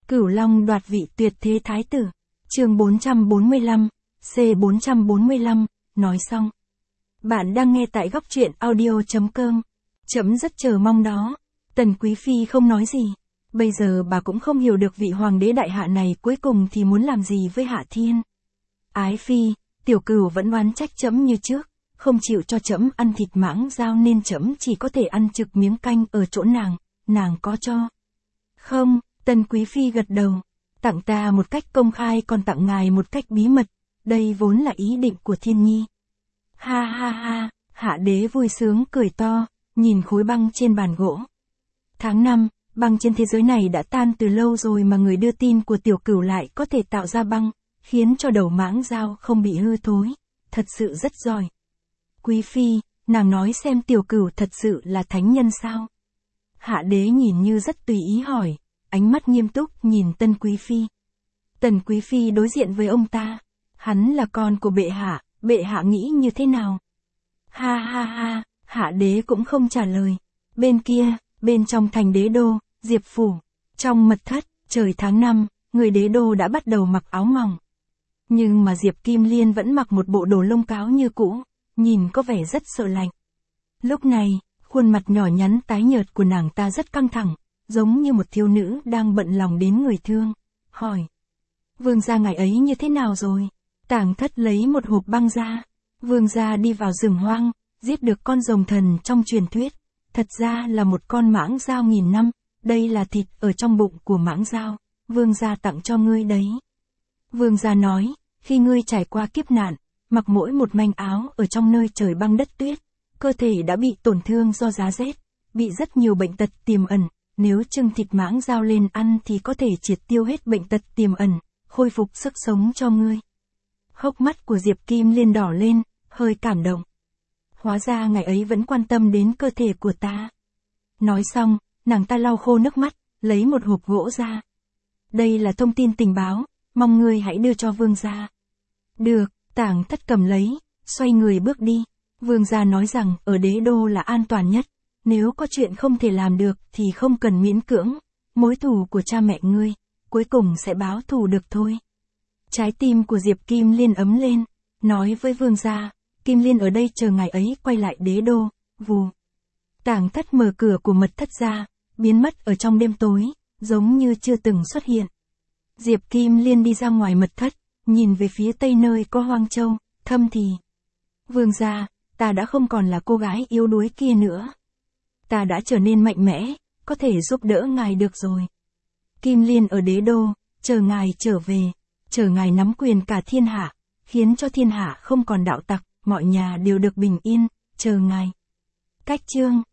Cửu Long đoạt vị tuyệt thế thái tử. Chương 445, C445, nói xong. Bạn đang nghe tại góc truyện audio.com. Trẫm rất chờ mong đó. Tần Quý Phi không nói gì. Bây giờ bà cũng không hiểu được vị hoàng đế đại hạ này cuối cùng thì muốn làm gì với Hạ Thiên. Ái Phi, Tiểu Cửu vẫn oán trách trẫm như trước, không chịu cho trẫm ăn thịt mãng dao nên trẫm chỉ có thể ăn trực miếng canh ở chỗ nàng có cho. Không, Tần Quý Phi gật đầu. Tặng ta một cách công khai còn tặng ngài một cách bí mật, đây vốn là ý định của Thiên Nhi. Ha ha ha, Hạ đế vui sướng cười to, nhìn khối băng trên bàn gỗ. Tháng 5, băng trên thế giới này đã tan từ lâu rồi mà người đưa tin của Tiểu Cửu lại có thể tạo ra băng, khiến cho đầu mãng dao không bị hư thối, thật sự rất giỏi. Quý Phi, nàng nói xem Tiểu Cửu thật sự là thánh nhân sao? Hạ đế nhìn như rất tùy ý hỏi, ánh mắt nghiêm túc nhìn Tần Quý Phi. Tần Quý Phi đối diện với ông ta, hắn là con của bệ hạ nghĩ như thế nào? Ha ha ha, Hạ đế cũng không trả lời. Bên kia, bên trong thành đế đô, Diệp phủ, trong mật thất, trời tháng 5, người đế đô đã bắt đầu mặc áo mỏng. Nhưng mà Diệp Kim Liên vẫn mặc một bộ đồ lông cáo như cũ, nhìn có vẻ rất sợ lạnh. Lúc này, khuôn mặt nhỏ nhắn tái nhợt của nàng ta rất căng thẳng, giống như một thiếu nữ đang bận lòng đến người thương, hỏi. Vương gia ngài ấy như thế nào rồi? Tàng Thất lấy một hộp băng ra. Vương gia đi vào rừng hoang, giết được con rồng thần trong truyền thuyết. Thật ra là một con mãng dao nghìn năm, đây là thịt ở trong bụng của mãng dao, vương gia tặng cho ngươi đấy. Vương gia nói, khi ngươi trải qua kiếp nạn, mặc mỗi một manh áo ở trong nơi trời băng đất tuyết, cơ thể đã bị tổn thương do giá rét, bị rất nhiều bệnh tật tiềm ẩn, nếu trưng thịt mãng dao lên ăn thì có thể triệt tiêu hết bệnh tật tiềm ẩn, khôi phục sức sống cho ngươi. Hốc mắt của Diệp Kim Liên đỏ lên, hơi cảm động. Hóa ra ngài ấy vẫn quan tâm đến cơ thể của ta. Nói xong, nàng ta lau khô nước mắt, lấy một hộp gỗ ra. Đây là thông tin tình báo, mong ngươi hãy đưa cho vương gia. Được, Tàng Thất cầm lấy, xoay người bước đi. Vương gia nói rằng ở đế đô là an toàn nhất, nếu có chuyện không thể làm được thì không cần miễn cưỡng, mối thù của cha mẹ ngươi, cuối cùng sẽ báo thù được thôi. Trái tim của Diệp Kim Liên ấm lên, nói với vương gia, Kim Liên ở đây chờ ngài ấy quay lại đế đô, vù. Tàng Thất mở cửa của mật thất ra, biến mất ở trong đêm tối, giống như chưa từng xuất hiện. Diệp Kim Liên đi ra ngoài mật thất, nhìn về phía tây nơi có Hoang Châu, thầm thì. Vương gia, ta đã không còn là cô gái yếu đuối kia nữa. Ta đã trở nên mạnh mẽ, có thể giúp đỡ ngài được rồi. Kim Liên ở đế đô, chờ ngài trở về, chờ ngài nắm quyền cả thiên hạ, khiến cho thiên hạ không còn đạo tặc, mọi nhà đều được bình yên, chờ ngài. Cách chương